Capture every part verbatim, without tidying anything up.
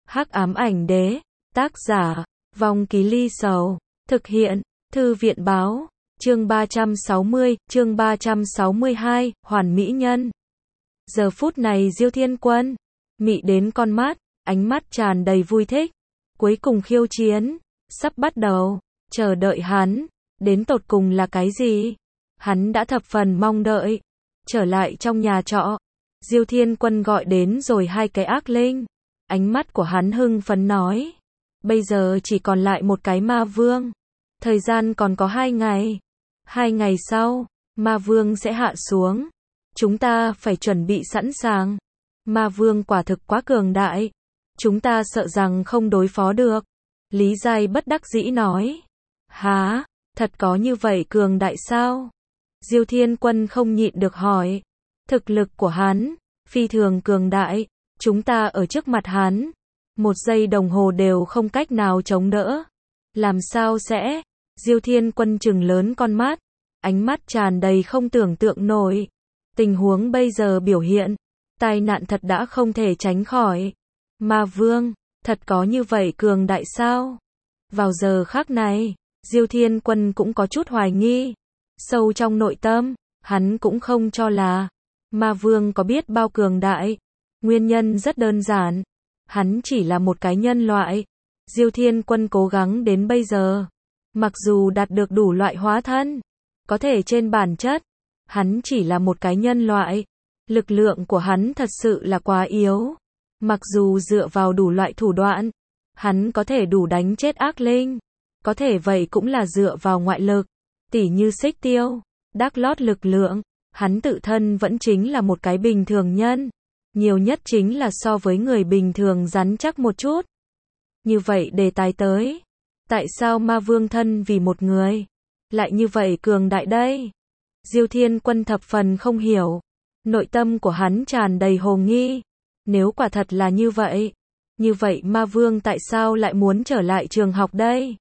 Hắc ám ảnh đế, tác giả, Vong Ký Ly Sầu, thực hiện, Thư viện báo, chương ba trăm sáu mươi, chương ba trăm sáu mươi hai, Hoàn Mỹ Nhân. Giờ phút này Diêu Thiên Quân, mị đến con mắt, ánh mắt tràn đầy vui thích. Cuối cùng khiêu chiến, sắp bắt đầu, chờ đợi hắn, đến tột cùng là cái gì? Hắn đã thập phần mong đợi. Trở lại trong nhà trọ, Diêu Thiên Quân gọi đến rồi hai cái ác linh. Ánh mắt của hắn hưng phấn nói, bây giờ chỉ còn lại một cái ma vương. Thời gian còn có hai ngày. Hai ngày sau, ma vương sẽ hạ xuống. Chúng ta phải chuẩn bị sẵn sàng. Ma vương quả thực quá cường đại. Chúng ta sợ rằng không đối phó được. Lý Giai bất đắc dĩ nói. Hả, thật có như vậy cường đại sao? Diêu Thiên Quân không nhịn được hỏi. Thực lực của hắn, phi thường cường đại. Chúng ta ở trước mặt hắn, một giây đồng hồ đều không cách nào chống đỡ. Làm sao sẽ? Diêu Thiên Quân trừng lớn con mắt, ánh mắt tràn đầy không tưởng tượng nổi. Tình huống bây giờ biểu hiện, tai nạn thật đã không thể tránh khỏi. Ma vương, thật có như vậy cường đại sao? Vào giờ khắc này, Diêu Thiên Quân cũng có chút hoài nghi. Sâu trong nội tâm, hắn cũng không cho là ma vương có biết bao cường đại. Nguyên nhân rất đơn giản, hắn chỉ là một cái nhân loại. Diêu Thiên Quân cố gắng đến bây giờ, mặc dù đạt được đủ loại hóa thân, có thể trên bản chất, hắn chỉ là một cái nhân loại. Lực lượng của hắn thật sự là quá yếu. Mặc dù dựa vào đủ loại thủ đoạn, hắn có thể đủ đánh chết ác linh. Có thể vậy cũng là dựa vào ngoại lực, tỉ như Xích Tiêu, Đắc Lót lực lượng. Hắn tự thân vẫn chính là một cái bình thường nhân. Nhiều nhất chính là so với người bình thường rắn chắc một chút. Như vậy đề tài tới. Tại sao ma vương thân vì một người lại như vậy cường đại đây? Diêu Thiên Quân thập phần không hiểu. Nội tâm của hắn tràn đầy hồ nghi. Nếu quả thật là như vậy, như vậy ma vương tại sao lại muốn trở lại trường học đây?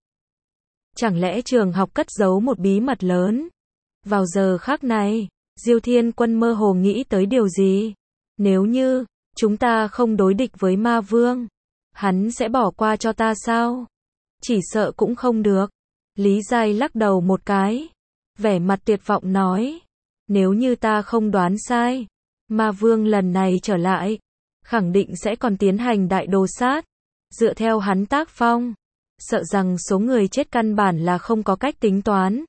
Chẳng lẽ trường học cất giấu một bí mật lớn? Vào giờ khắc này, Diêu Thiên Quân mơ hồ nghĩ tới điều gì? Nếu như chúng ta không đối địch với ma vương, hắn sẽ bỏ qua cho ta sao? Chỉ sợ cũng không được. Lý Giai lắc đầu một cái, vẻ mặt tuyệt vọng nói, nếu như ta không đoán sai, ma vương lần này trở lại, khẳng định sẽ còn tiến hành đại đồ sát. Dựa theo hắn tác phong, sợ rằng số người chết căn bản là không có cách tính toán.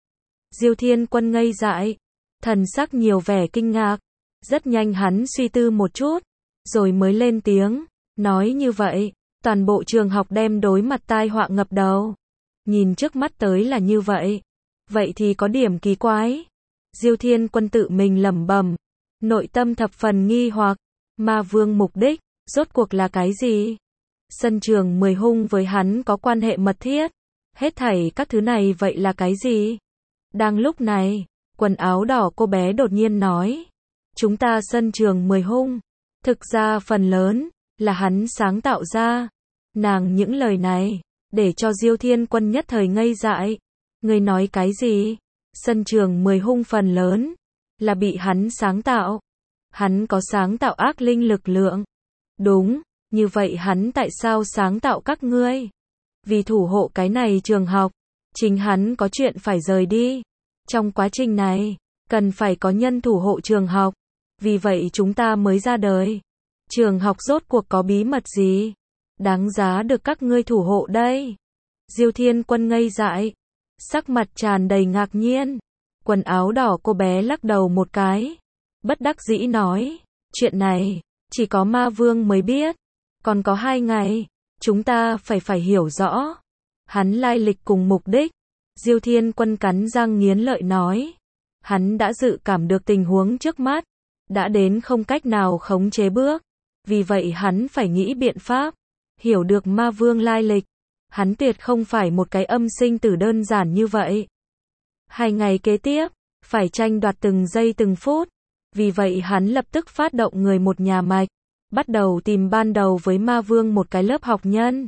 Diêu Thiên Quân ngây dại, thần sắc nhiều vẻ kinh ngạc. Rất nhanh hắn suy tư một chút, rồi mới lên tiếng, nói như vậy, toàn bộ trường học đem đối mặt tai họa ngập đầu. Nhìn trước mắt tới là như vậy, vậy thì có điểm kỳ quái. Diêu Thiên Quân tự mình lẩm bẩm, nội tâm thập phần nghi hoặc, ma vương mục đích, rốt cuộc là cái gì? Sân trường mười hung với hắn có quan hệ mật thiết, hết thảy các thứ này vậy là cái gì? Đang lúc này, quần áo đỏ cô bé đột nhiên nói, chúng ta sân trường mười hung, thực ra phần lớn là hắn sáng tạo ra. Nàng những lời này, để cho Diêu Thiên Quân nhất thời ngây dại. Ngươi nói cái gì? Sân trường mười hung phần lớn là bị hắn sáng tạo. Hắn có sáng tạo ác linh lực lượng. Đúng, như vậy hắn tại sao sáng tạo các ngươi? Vì thủ hộ cái này trường học, chính hắn có chuyện phải rời đi. Trong quá trình này, cần phải có nhân thủ hộ trường học. Vì vậy chúng ta mới ra đời. Trường học rốt cuộc có bí mật gì đáng giá được các ngươi thủ hộ đây? Diêu Thiên Quân ngây dại, sắc mặt tràn đầy ngạc nhiên. Quần áo đỏ cô bé lắc đầu một cái, bất đắc dĩ nói, chuyện này chỉ có ma vương mới biết. Còn có hai ngày, chúng ta phải phải hiểu rõ hắn lai lịch cùng mục đích. Diêu Thiên Quân cắn răng nghiến lợi nói, hắn đã dự cảm được tình huống trước mắt đã đến không cách nào khống chế bước. Vì vậy hắn phải nghĩ biện pháp, hiểu được ma vương lai lịch. Hắn tuyệt không phải một cái âm sinh tử đơn giản như vậy. Hai ngày kế tiếp, phải tranh đoạt từng giây từng phút. Vì vậy hắn lập tức phát động người một nhà mạch, bắt đầu tìm ban đầu với ma vương một cái lớp học nhân.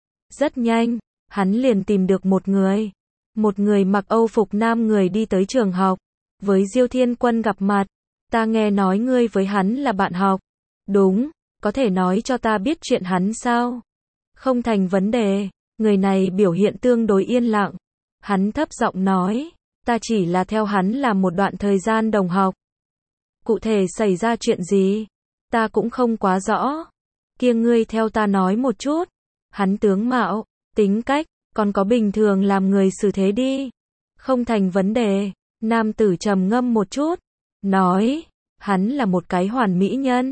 Rất nhanh, hắn liền tìm được một người. Một người mặc Âu phục nam người đi tới trường học, với Diêu Thiên Quân gặp mặt. Ta nghe nói ngươi với hắn là bạn học. Đúng, có thể nói cho ta biết chuyện hắn sao? Không thành vấn đề. Người này biểu hiện tương đối yên lặng. Hắn thấp giọng nói, ta chỉ là theo hắn làm một đoạn thời gian đồng học. Cụ thể xảy ra chuyện gì? Ta cũng không quá rõ. Kia ngươi theo ta nói một chút. Hắn tướng mạo, tính cách, còn có bình thường làm người xử thế đi. Không thành vấn đề. Nam tử trầm ngâm một chút. Nói, hắn là một cái hoàn mỹ nhân.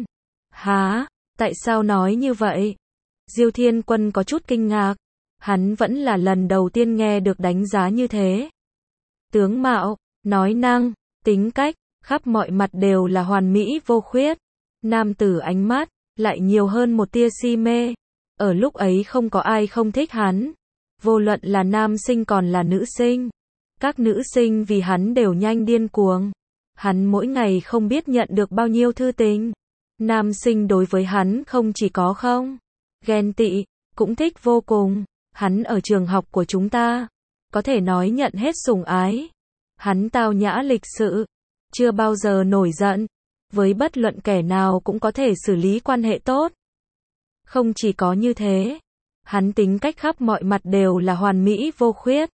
Hả? Tại sao nói như vậy? Diêu Thiên Quân có chút kinh ngạc. Hắn vẫn là lần đầu tiên nghe được đánh giá như thế. Tướng mạo, nói năng, tính cách, khắp mọi mặt đều là hoàn mỹ vô khuyết. Nam tử ánh mắt, lại nhiều hơn một tia si mê. Ở lúc ấy không có ai không thích hắn. Vô luận là nam sinh còn là nữ sinh. Các nữ sinh vì hắn đều nhanh điên cuồng. Hắn mỗi ngày không biết nhận được bao nhiêu thư tình. Nam sinh đối với hắn không chỉ có không ghen tị, cũng thích vô cùng. Hắn ở trường học của chúng ta, có thể nói nhận hết sủng ái. Hắn tao nhã lịch sự, chưa bao giờ nổi giận. Với bất luận kẻ nào cũng có thể xử lý quan hệ tốt. Không chỉ có như thế, hắn tính cách khắp mọi mặt đều là hoàn mỹ vô khuyết.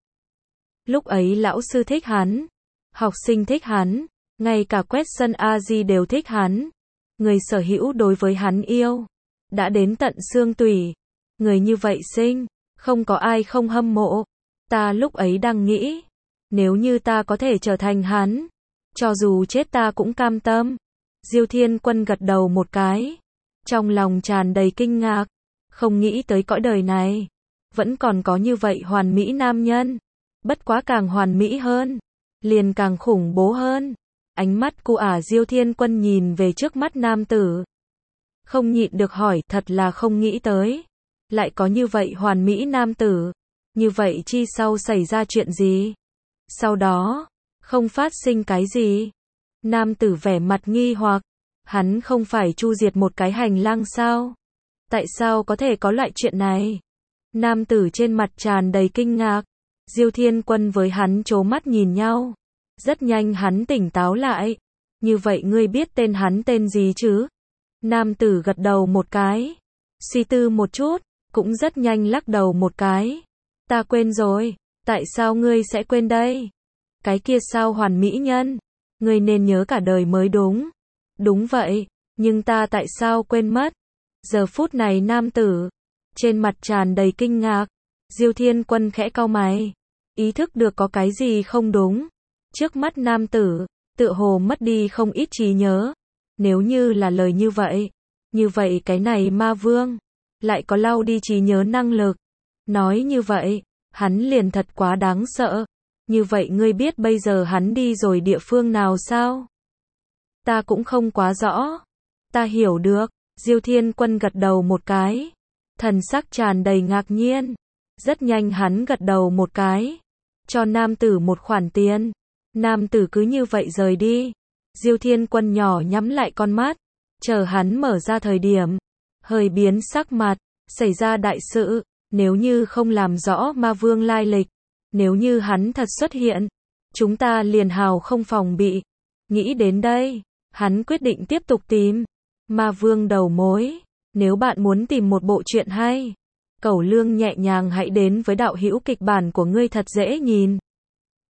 Lúc ấy lão sư thích hắn, học sinh thích hắn, ngay cả quét sân a di đều thích hắn. Người sở hữu đối với hắn yêu, đã đến tận xương tủy. Người như vậy sinh, không có ai không hâm mộ. Ta lúc ấy đang nghĩ, nếu như ta có thể trở thành hắn, cho dù chết ta cũng cam tâm. Diêu Thiên Quân gật đầu một cái, trong lòng tràn đầy kinh ngạc, không nghĩ tới cõi đời này vẫn còn có như vậy hoàn mỹ nam nhân. Bất quá càng hoàn mỹ hơn, liền càng khủng bố hơn. Ánh mắt cu ả Diêu Thiên Quân nhìn về trước mắt nam tử, không nhịn được hỏi, thật là không nghĩ tới, lại có như vậy hoàn mỹ nam tử. Như vậy chi sau xảy ra chuyện gì? Sau đó, không phát sinh cái gì? Nam tử vẻ mặt nghi hoặc, hắn không phải chu diệt một cái hành lang sao? Tại sao có thể có loại chuyện này? Nam tử trên mặt tràn đầy kinh ngạc. Diêu Thiên Quân với hắn trố mắt nhìn nhau. Rất nhanh hắn tỉnh táo lại. Như vậy ngươi biết tên hắn tên gì chứ? Nam tử gật đầu một cái, suy tư một chút, cũng rất nhanh lắc đầu một cái. Ta quên rồi. Tại sao ngươi sẽ quên đây? Cái kia sao hoàn mỹ nhân? Ngươi nên nhớ cả đời mới đúng. Đúng vậy, nhưng ta tại sao quên mất? Giờ phút này nam tử, trên mặt tràn đầy kinh ngạc. Diêu Thiên Quân khẽ cau mày, ý thức được có cái gì không đúng. Trước mắt nam tử, tựa hồ mất đi không ít trí nhớ. Nếu như là lời như vậy, như vậy cái này ma vương, lại có lau đi trí nhớ năng lực. Nói như vậy, hắn liền thật quá đáng sợ. Như vậy ngươi biết bây giờ hắn đi rồi địa phương nào sao? Ta cũng không quá rõ. Ta hiểu được. Diêu Thiên Quân gật đầu một cái, thần sắc tràn đầy ngạc nhiên. Rất nhanh hắn gật đầu một cái, cho nam tử một khoản tiền. Nam tử cứ như vậy rời đi. Diêu Thiên Quân nhỏ nhắm lại con mắt, chờ hắn mở ra thời điểm, hơi biến sắc mặt. Xảy ra đại sự, nếu như không làm rõ ma vương lai lịch, nếu như hắn thật xuất hiện, chúng ta liền hào không phòng bị. Nghĩ đến đây, hắn quyết định tiếp tục tìm ma vương đầu mối. Nếu bạn muốn tìm một bộ truyện hay, Cẩu Lương nhẹ nhàng hãy đến với đạo hữu kịch bản của ngươi thật dễ nhìn.